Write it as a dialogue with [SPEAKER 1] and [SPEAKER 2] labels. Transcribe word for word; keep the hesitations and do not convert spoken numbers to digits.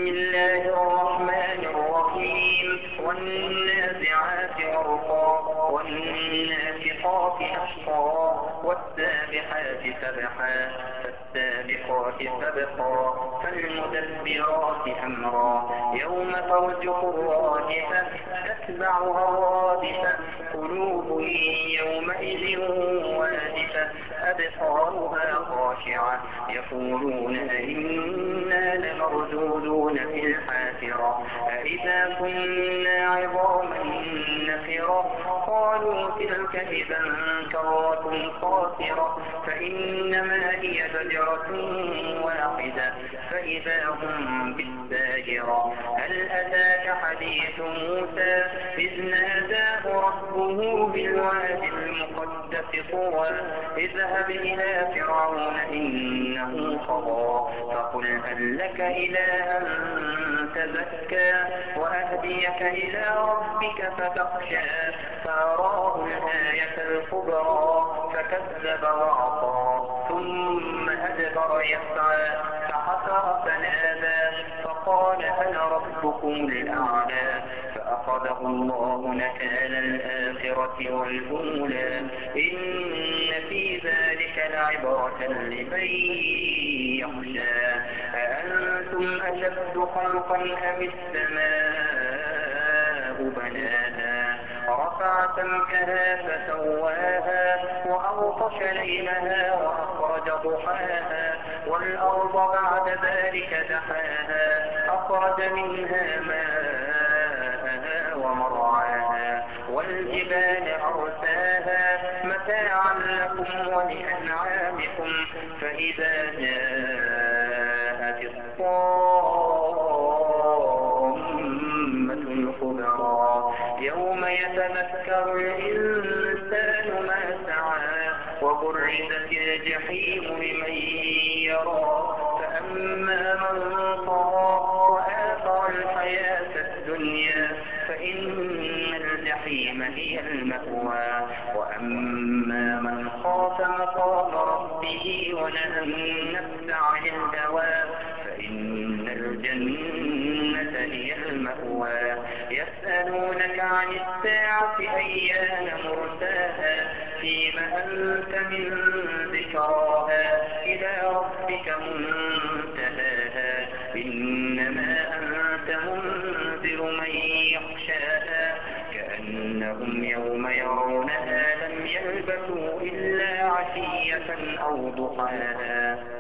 [SPEAKER 1] الله الرحمن الرحيم والنازعات غرقا والناشطات نشطا والسابحات سبحا فالسابقات سبقا فالمدبرات أمرا يوم ترجف الراجفة تتبعها الرادفة قلوب يومئذ واجفة أبصارها خاشعة يقولون أئنا لمردودون في الحافرة أئذا كنا عظاما نخرة قالوا تلك إذا كرة خاسرة فإنما هي زجرة واحدة فإذا هم بالساهرة هل أتاك حديث موسى إذ ناداه ربه بالوادي المقدس طوى اذهب إلى فرعون إنه طغى فقل هل لك إلى أن تزكى وأهديك إلى ربك فتخشى فأراه الآية الكبرى فكذب وعصى ثم أدبر يسعى فحشر فنادى فقال أنا ربكم الأعلى فأخذه الله نكال الآخرة والأولى إن في ذلك لعبرة لمن يخشى أأنتم أشد خلقا أم السماء بناها رفع سمكها فسواها وأغطش ليلها وأخرج ضحاها والأرض بعد ذلك دحاها أخرج منها ماءها ومرعاها والجبال أرساها متاعا لكم ولأنعامكم فإذا جاءت الطامة الكبرى يوم يتذكر الإنسان ما سعى وبرزت الجحيم لمن يرى فأما من طغى وآثر الحياة الدنيا فإن الجحيم هي المأوى وأما من خاف مقام ربه ونهى النفس عن الهوى فإن الجنة هي المأوى يسألونك عن الساعة أيان مرساها فيم أنت من ذكراها إلى ربك منتهاها إنما أنت منذر من يخشاها كأنهم يوم يرونها لم يلبثوا إلا عشية أو ضحاها